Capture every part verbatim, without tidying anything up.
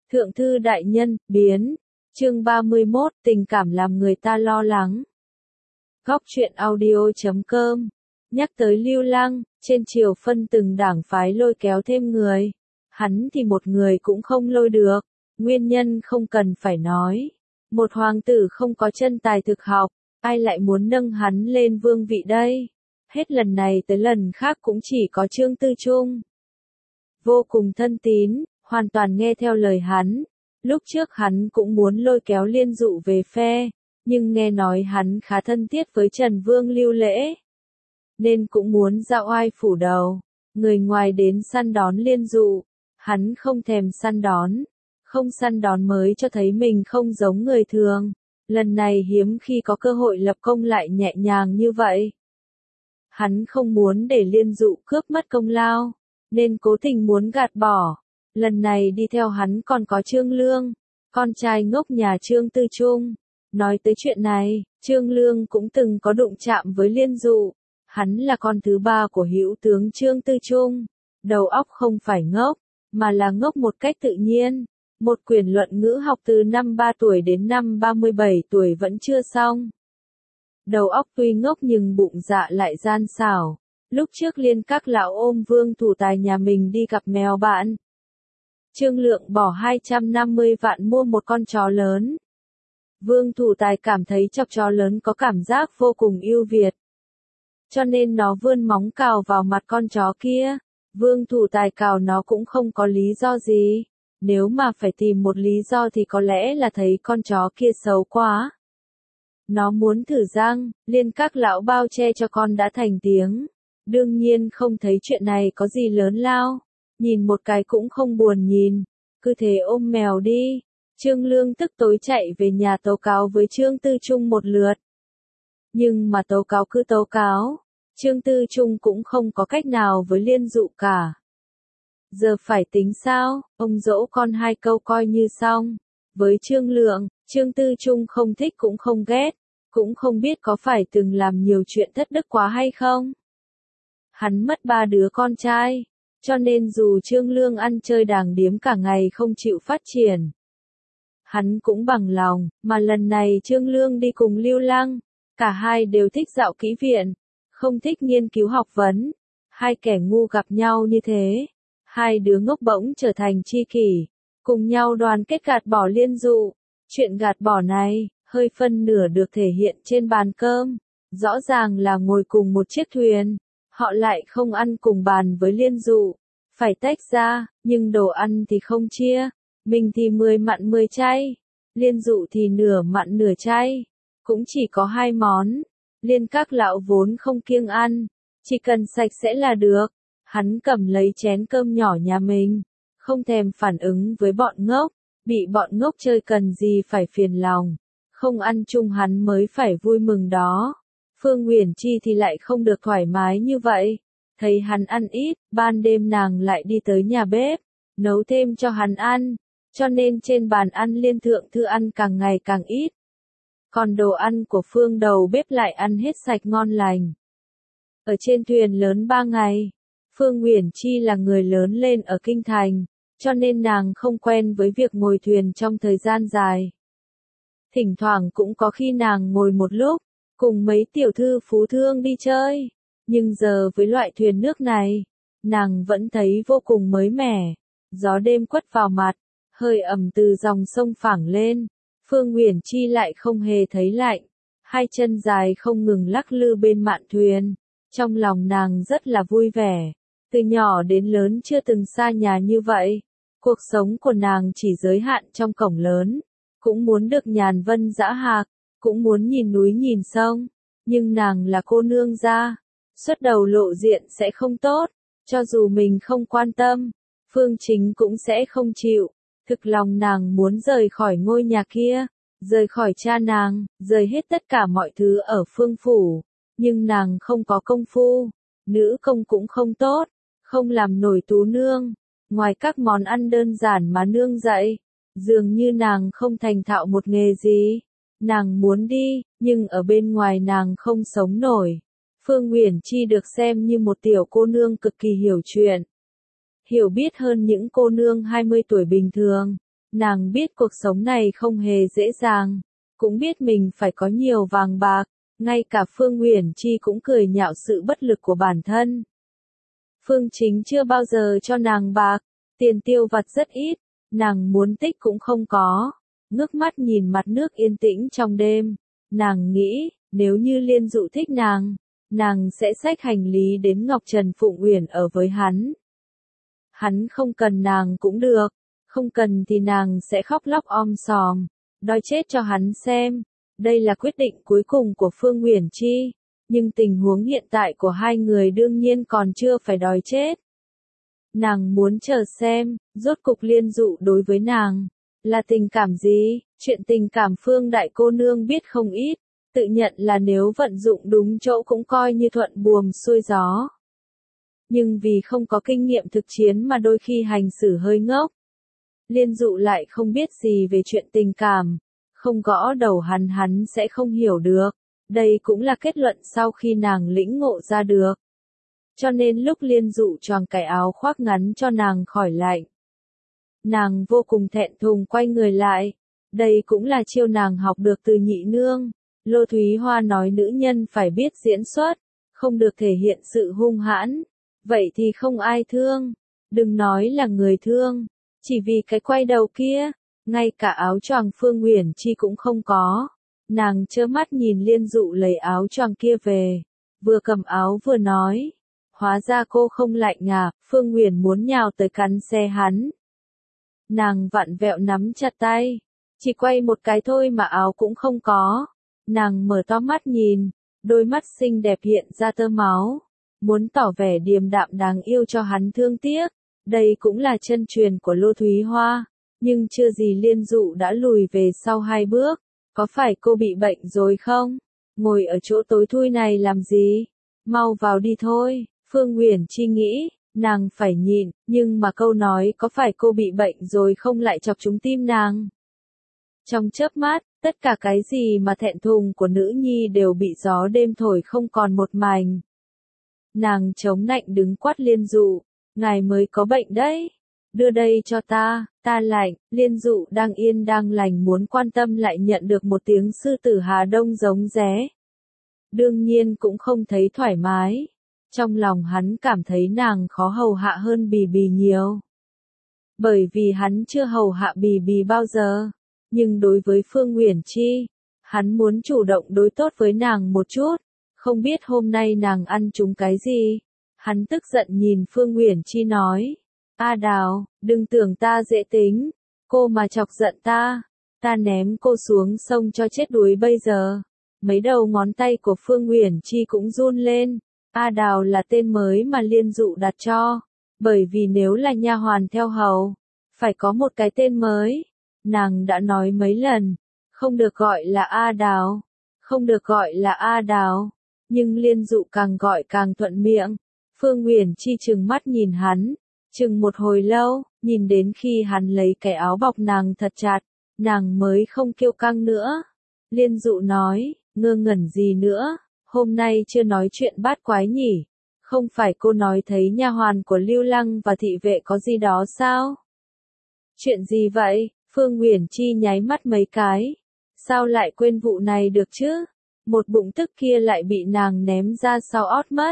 Thượng thư đại nhân, biến. Chương ba mươi mốt, tình cảm làm người ta lo lắng. Góc truyện audio chấm com. Nhắc tới Lưu Lăng, trên triều phân từng đảng phái lôi kéo thêm người. Hắn thì một người cũng không lôi được. Nguyên nhân không cần phải nói. Một hoàng tử không có chân tài thực học, ai lại muốn nâng hắn lên vương vị đây? Hết lần này tới lần khác cũng chỉ có Trương Tư Trung. Vô cùng thân tín, hoàn toàn nghe theo lời hắn. Lúc trước hắn cũng muốn lôi kéo Liên Dụ về phe, nhưng nghe nói hắn khá thân thiết với Trần Vương Lưu Lễ, nên cũng muốn ra oai phủ đầu. Người ngoài đến săn đón Liên Dụ, hắn không thèm săn đón. Không săn đón mới cho thấy mình không giống người thường. Lần này hiếm khi có cơ hội lập công lại nhẹ nhàng như vậy. Hắn không muốn để Liên Dụ cướp mất công lao, nên cố tình muốn gạt bỏ. Lần này đi theo hắn còn có Trương Lương, con trai ngốc nhà Trương Tư Trung. Nói tới chuyện này, Trương Lương cũng từng có đụng chạm với Liên Dụ. Hắn là con thứ ba của hữu tướng Trương Tư Trung. Đầu óc không phải ngốc, mà là ngốc một cách tự nhiên. Một quyển luận ngữ học từ năm ba tuổi đến năm ba mươi bảy tuổi vẫn chưa xong. Đầu óc tuy ngốc nhưng bụng dạ lại gian xảo. Lúc trước Liên các lão ôm Vương Thủ Tài nhà mình đi gặp mèo bạn. Trương Lượng bỏ hai trăm năm mươi vạn mua một con chó lớn. Vương Thủ Tài cảm thấy chọc chó lớn có cảm giác vô cùng ưu việt, cho nên nó vươn móng cào vào mặt con chó kia. Vương Thủ Tài cào nó cũng không có lý do gì. Nếu mà phải tìm một lý do thì có lẽ là thấy con chó kia xấu quá. Nó muốn thử răng, Liên các lão bao che cho con đã thành tiếng. Đương nhiên không thấy chuyện này có gì lớn lao. Nhìn một cái cũng không buồn nhìn. Cứ thế ôm mèo đi. Trương Lương tức tối chạy về nhà tố cáo với Trương Tư Trung một lượt. Nhưng mà tố cáo cứ tố cáo. Trương Tư Trung cũng không có cách nào với Liên Dụ cả. Giờ phải tính sao, ông dỗ con hai câu coi như xong. Với Trương Lượng, Trương Tư Trung không thích cũng không ghét, cũng không biết có phải từng làm nhiều chuyện thất đức quá hay không. Hắn mất ba đứa con trai, cho nên dù Trương Lương ăn chơi đàng điếm cả ngày không chịu phát triển, hắn cũng bằng lòng. Mà lần này Trương Lương đi cùng Lưu Lăng, cả hai đều thích dạo kỹ viện, không thích nghiên cứu học vấn. Hai kẻ ngu gặp nhau như thế, hai đứa ngốc bỗng trở thành tri kỷ, cùng nhau đoàn kết gạt bỏ Liên Dụ. Chuyện gạt bỏ này, hơi phân nửa được thể hiện trên bàn cơm. Rõ ràng là ngồi cùng một chiếc thuyền, họ lại không ăn cùng bàn với Liên Dụ, phải tách ra, nhưng đồ ăn thì không chia. Mình thì mười mặn mười chay, Liên Dụ thì nửa mặn nửa chay, cũng chỉ có hai món. Liên các lão vốn không kiêng ăn, chỉ cần sạch sẽ là được. Hắn cầm lấy chén cơm nhỏ nhà mình, không thèm phản ứng với bọn ngốc, bị bọn ngốc chơi cần gì phải phiền lòng, không ăn chung hắn mới phải vui mừng đó. Phương Uyển Chi thì lại không được thoải mái như vậy, thấy hắn ăn ít, ban đêm nàng lại đi tới nhà bếp, nấu thêm cho hắn ăn, cho nên trên bàn ăn Liên thượng thư ăn càng ngày càng ít. Còn đồ ăn của Phương đầu bếp lại ăn hết sạch ngon lành. Ở trên thuyền lớn ba ngày, Phương Uyển Chi là người lớn lên ở Kinh Thành, cho nên nàng không quen với việc ngồi thuyền trong thời gian dài. Thỉnh thoảng cũng có khi nàng ngồi một lúc, cùng mấy tiểu thư phú thương đi chơi, nhưng giờ với loại thuyền nước này, nàng vẫn thấy vô cùng mới mẻ. Gió đêm quất vào mặt, hơi ẩm từ dòng sông phảng lên, Phương Uyển Chi lại không hề thấy lạnh, hai chân dài không ngừng lắc lư bên mạn thuyền, trong lòng nàng rất là vui vẻ. Từ nhỏ đến lớn chưa từng xa nhà như vậy, cuộc sống của nàng chỉ giới hạn trong cổng lớn, cũng muốn được nhàn vân dã hạc, cũng muốn nhìn núi nhìn sông, nhưng nàng là cô nương gia, xuất đầu lộ diện sẽ không tốt, cho dù mình không quan tâm, Phương Chính cũng sẽ không chịu. Thực lòng nàng muốn rời khỏi ngôi nhà kia, rời khỏi cha nàng, rời hết tất cả mọi thứ ở Phương phủ, nhưng nàng không có công phu, nữ công cũng không tốt, không làm nổi tú nương, ngoài các món ăn đơn giản mà nương dạy, dường như nàng không thành thạo một nghề gì. Nàng muốn đi, nhưng ở bên ngoài nàng không sống nổi. Phương Uyển Chi được xem như một tiểu cô nương cực kỳ hiểu chuyện, hiểu biết hơn những cô nương hai mươi tuổi bình thường, Nàng biết cuộc sống này không hề dễ dàng, cũng biết mình phải có nhiều vàng bạc, ngay cả Phương Uyển Chi cũng cười nhạo sự bất lực của bản thân. Phương Chính chưa bao giờ cho nàng bạc, tiền tiêu vặt rất ít, nàng muốn tích cũng không có. Ngước mắt nhìn mặt nước yên tĩnh trong đêm, nàng nghĩ, nếu như Liên Dụ thích nàng, nàng sẽ xách hành lý đến Ngọc Trần Phụng Uyển ở với hắn. Hắn không cần nàng cũng được, không cần thì nàng sẽ khóc lóc om sòm, đòi chết cho hắn xem. Đây là quyết định cuối cùng của Phương Uyển Chi, nhưng tình huống hiện tại của hai người đương nhiên còn chưa phải đòi chết. Nàng muốn chờ xem, rốt cục Liên Dụ đối với nàng là tình cảm gì? Chuyện tình cảm Phương đại cô nương biết không ít, tự nhận là nếu vận dụng đúng chỗ cũng coi như thuận buồm xuôi gió. Nhưng vì không có kinh nghiệm thực chiến mà đôi khi hành xử hơi ngốc. Liên Dụ lại không biết gì về chuyện tình cảm, không gõ đầu hắn hắn sẽ không hiểu được. Đây cũng là kết luận sau khi nàng lĩnh ngộ ra được. Cho nên lúc Liên Dụ choàng cái áo khoác ngắn cho nàng khỏi lạnh, nàng vô cùng thẹn thùng quay người lại. Đây cũng là chiêu nàng học được từ nhị nương. Lô Thúy Hoa nói nữ nhân phải biết diễn xuất, không được thể hiện sự hung hãn. Vậy thì không ai thương. Đừng nói là người thương, chỉ vì cái quay đầu kia, ngay cả áo choàng Phương Uyển Chi cũng không có. Nàng trơ mắt nhìn Liên Dụ lấy áo choàng kia về, vừa cầm áo vừa nói, hóa ra cô không lạnh à? Phương Uyển muốn nhào tới cắn xe hắn. Nàng vặn vẹo nắm chặt tay, chỉ quay một cái thôi mà áo cũng không có. Nàng mở to mắt nhìn, đôi mắt xinh đẹp hiện ra tơ máu, muốn tỏ vẻ điềm đạm đáng yêu cho hắn thương tiếc. Đây cũng là chân truyền của Lô Thúy Hoa, nhưng chưa gì Liên Dụ đã lùi về sau hai bước. Có phải cô bị bệnh rồi không? Ngồi ở chỗ tối thui này làm gì? Mau vào đi thôi. Phương Uyển Chi nghĩ, nàng phải nhịn, nhưng mà câu nói có phải cô bị bệnh rồi không lại chọc trúng tim nàng. Trong chớp mắt, tất cả cái gì mà thẹn thùng của nữ nhi đều bị gió đêm thổi không còn một mảnh. Nàng chống nạnh đứng quát Liên Dụ, ngài mới có bệnh đấy. Đưa đây cho ta, ta lạnh. Liên Dụ đang yên đang lành muốn quan tâm lại nhận được một tiếng sư tử Hà Đông giống ré. Đương nhiên cũng không thấy thoải mái. Trong lòng hắn cảm thấy nàng khó hầu hạ hơn Bì Bì nhiều. Bởi vì hắn chưa hầu hạ Bì Bì bao giờ. Nhưng đối với Phương Uyển Chi, hắn muốn chủ động đối tốt với nàng một chút. Không biết hôm nay nàng ăn trúng cái gì. Hắn tức giận nhìn Phương Uyển Chi nói. A Đào, đừng tưởng ta dễ tính, cô mà chọc giận ta, ta ném cô xuống sông cho chết đuối bây giờ. Mấy đầu ngón tay của Phương Uyển Chi cũng run lên. A Đào là tên mới mà Liên Dụ đặt cho, bởi vì nếu là nha hoàn theo hầu, phải có một cái tên mới. Nàng đã nói mấy lần, không được gọi là A Đào, không được gọi là A Đào, nhưng Liên Dụ càng gọi càng thuận miệng. Phương Uyển Chi trừng mắt nhìn hắn. Chừng một hồi lâu, nhìn đến khi hắn lấy cái áo bọc nàng thật chặt, nàng mới không kiêu căng nữa. Liên Dụ nói, ngơ ngẩn gì nữa, hôm nay chưa nói chuyện bát quái nhỉ, không phải cô nói thấy nha hoàn của Lưu Lăng và thị vệ có gì đó sao? Chuyện gì vậy? Phương Uyển Chi nháy mắt mấy cái, sao lại quên vụ này được chứ? Một bụng tức kia lại bị nàng ném ra sau ót mất.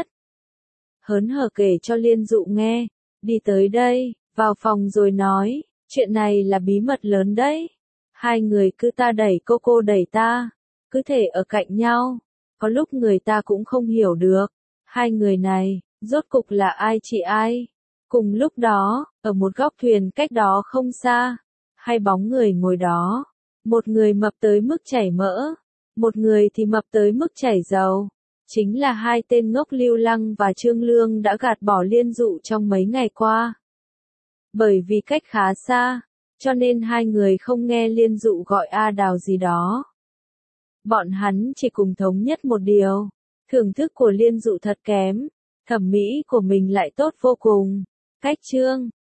Hớn hở kể cho Liên Dụ nghe. Đi tới đây, vào phòng rồi nói, chuyện này là bí mật lớn đấy. Hai người cứ ta đẩy cô cô đẩy ta, cứ thể ở cạnh nhau. Có lúc người ta cũng không hiểu được, hai người này, rốt cục là ai chị ai. Cùng lúc đó, ở một góc thuyền cách đó không xa, hai bóng người ngồi đó. Một người mập tới mức chảy mỡ, một người thì mập tới mức chảy dầu. Chính là hai tên ngốc Lưu Lăng và Trương Lương đã gạt bỏ Liên Dụ trong mấy ngày qua. Bởi vì cách khá xa, cho nên hai người không nghe Liên Dụ gọi A Đào gì đó. Bọn hắn chỉ cùng thống nhất một điều, thưởng thức của Liên Dụ thật kém, thẩm mỹ của mình lại tốt vô cùng. Cách chương